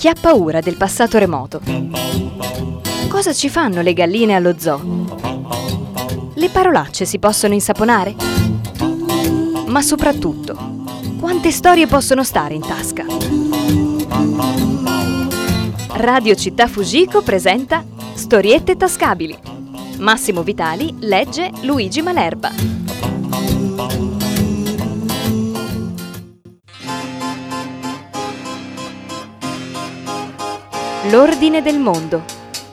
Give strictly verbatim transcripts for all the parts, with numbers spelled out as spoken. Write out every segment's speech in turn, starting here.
Chi ha paura del passato remoto? Cosa ci fanno le galline allo zoo? Le parolacce si possono insaponare? Ma soprattutto, quante storie possono stare in tasca? Radio Città Fujiko presenta Storiette tascabili. Massimo Vitali legge Luigi Malerba. L'ordine del mondo.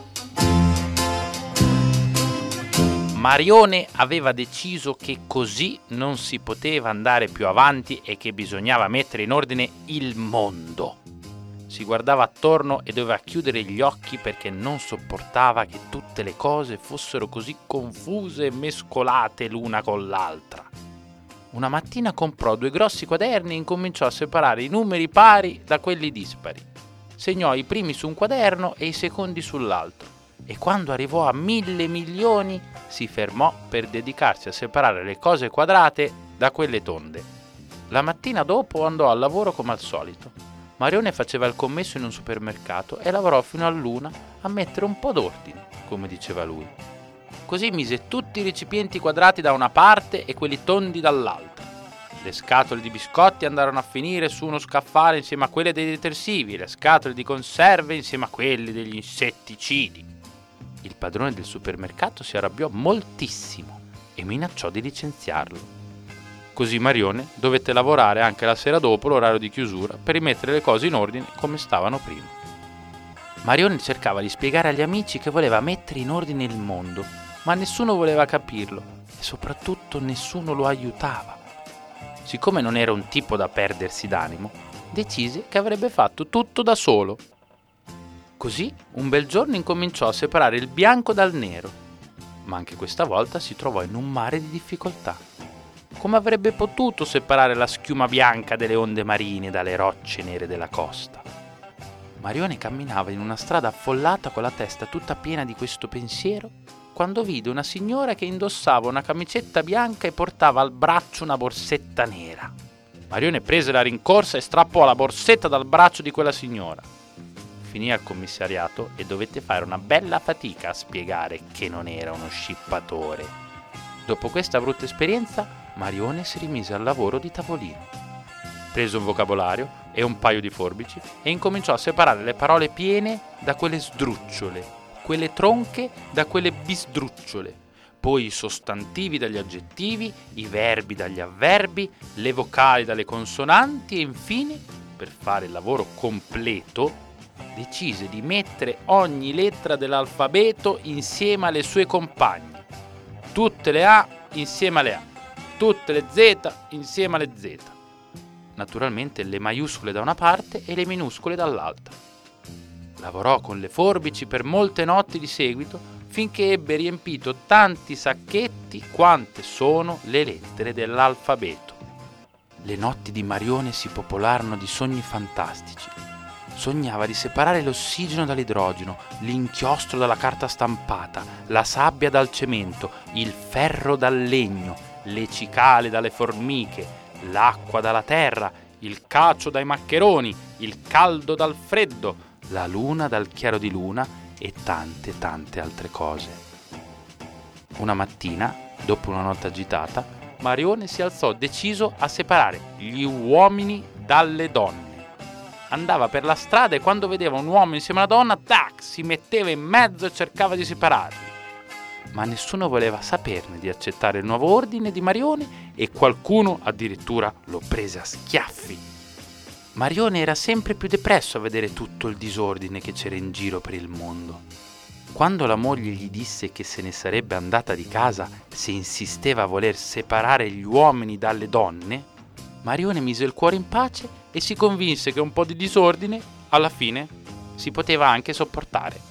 Marione aveva deciso che così non si poteva andare più avanti e che bisognava mettere in ordine il mondo. Si guardava attorno e doveva chiudere gli occhi perché non sopportava che tutte le cose fossero così confuse e mescolate l'una con l'altra. Una mattina comprò due grossi quaderni e incominciò a separare i numeri pari da quelli dispari. Segnò i primi su un quaderno e i secondi sull'altro e quando arrivò a mille milioni si fermò per dedicarsi a separare le cose quadrate da quelle tonde. La mattina dopo andò al lavoro come al solito. Marione faceva il commesso in un supermercato e lavorò fino all'una a mettere un po' d'ordine, come diceva lui. Così mise tutti i recipienti quadrati da una parte e quelli tondi dall'altra. Le scatole di biscotti andarono a finire su uno scaffale insieme a quelle dei detersivi e le scatole di conserve insieme a quelle degli insetticidi. Il padrone del supermercato si arrabbiò moltissimo e minacciò di licenziarlo. Così Marione dovette lavorare anche la sera dopo l'orario di chiusura per rimettere le cose in ordine come stavano prima. Marione cercava di spiegare agli amici che voleva mettere in ordine il mondo, ma nessuno voleva capirlo e soprattutto nessuno lo aiutava. Siccome non era un tipo da perdersi d'animo, decise che avrebbe fatto tutto da solo. Così un bel giorno incominciò a separare il bianco dal nero, ma anche questa volta si trovò in un mare di difficoltà. Come avrebbe potuto separare la schiuma bianca delle onde marine dalle rocce nere della costa? Marione camminava in una strada affollata con la testa tutta piena di questo pensiero quando vide una signora che indossava una camicetta bianca e portava al braccio una borsetta nera. Marione prese la rincorsa e strappò la borsetta dal braccio di quella signora. Finì al commissariato e dovette fare una bella fatica a spiegare che non era uno scippatore. Dopo questa brutta esperienza, Marione si rimise al lavoro di tavolino. Prese un vocabolario e un paio di forbici e incominciò a separare le parole piene da quelle sdrucciole, quelle tronche da quelle bisdrucciole, poi i sostantivi dagli aggettivi, i verbi dagli avverbi, le vocali dalle consonanti e infine, per fare il lavoro completo, decise di mettere ogni lettera dell'alfabeto insieme alle sue compagne, tutte le A insieme alle A, tutte le Z insieme alle Z. Naturalmente le maiuscole da una parte e le minuscole dall'altra. Lavorò con le forbici per molte notti di seguito finché ebbe riempito tanti sacchetti quante sono le lettere dell'alfabeto. Le notti di Marione si popolarono di sogni fantastici. Sognava di separare l'ossigeno dall'idrogeno, l'inchiostro dalla carta stampata, la sabbia dal cemento, il ferro dal legno, le cicale dalle formiche, l'acqua dalla terra, il cacio dai maccheroni, il caldo dal freddo, la luna dal chiaro di luna e tante tante altre cose. Una mattina, dopo una notte agitata, Marione si alzò deciso a separare gli uomini dalle donne. Andava per la strada e quando vedeva un uomo insieme a una donna, tac, si metteva in mezzo e cercava di separarli. Ma nessuno voleva saperne di accettare il nuovo ordine di Marione e qualcuno addirittura lo prese a schiaffi. Marione era sempre più depresso a vedere tutto il disordine che c'era in giro per il mondo. Quando la moglie gli disse che se ne sarebbe andata di casa se insisteva a voler separare gli uomini dalle donne, Marione mise il cuore in pace e si convinse che un po' di disordine, alla fine, si poteva anche sopportare.